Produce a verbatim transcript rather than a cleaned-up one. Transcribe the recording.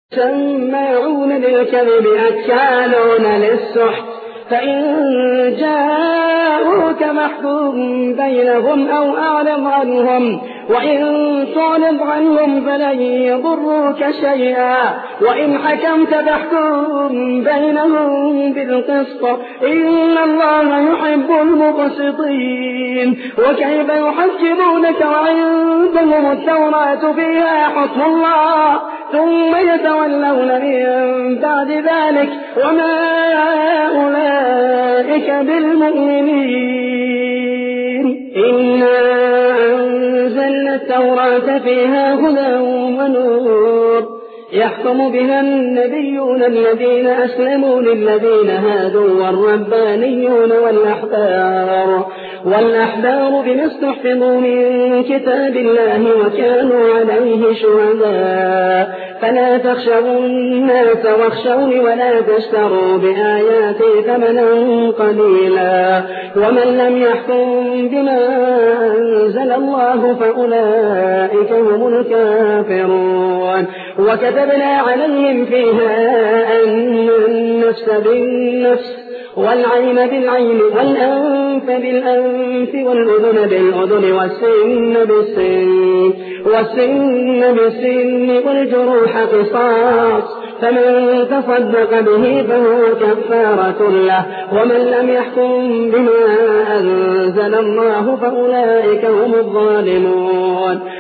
سماعون للكذب أكالون للسحت فإن جاءوك فاحكم بينهم أو أعرض عنهم وإن تعرض عنهم فلن يضروك شيئا وإن حكمت فاحكم بينهم بالقسط إن الله يحب المقسطين. وكيف يحكمونك وعندهم التوراة فيها حكم الله ثم يتولون من بعد ذلك وما أولئك بالمؤمنين. إنا أنزلنا التوراة فيها هدى ونور يحكم بها النبيون الذين أسلموا للذين هادوا والربانيون والأحبار والأحبار بما استحفظوا من كتاب الله وكانوا عليه شهداء فلا تخشوا الناس واخشوني ولا تشتروا بآياتي ثمنا قليلا ومن لم يحكم بما أنزل الله فأولئك هم الكافرون. وكتبنا عليهم فيها أن النفس بالنفس والعين بالعين والأنف بالأنف والأذن بالأذن والسن بالسن والسن بالسن والجروح قصاص فمن تصدق به فهو كفارة له ومن لم يحكم بما أنزل الله فأولئك هم الظالمون.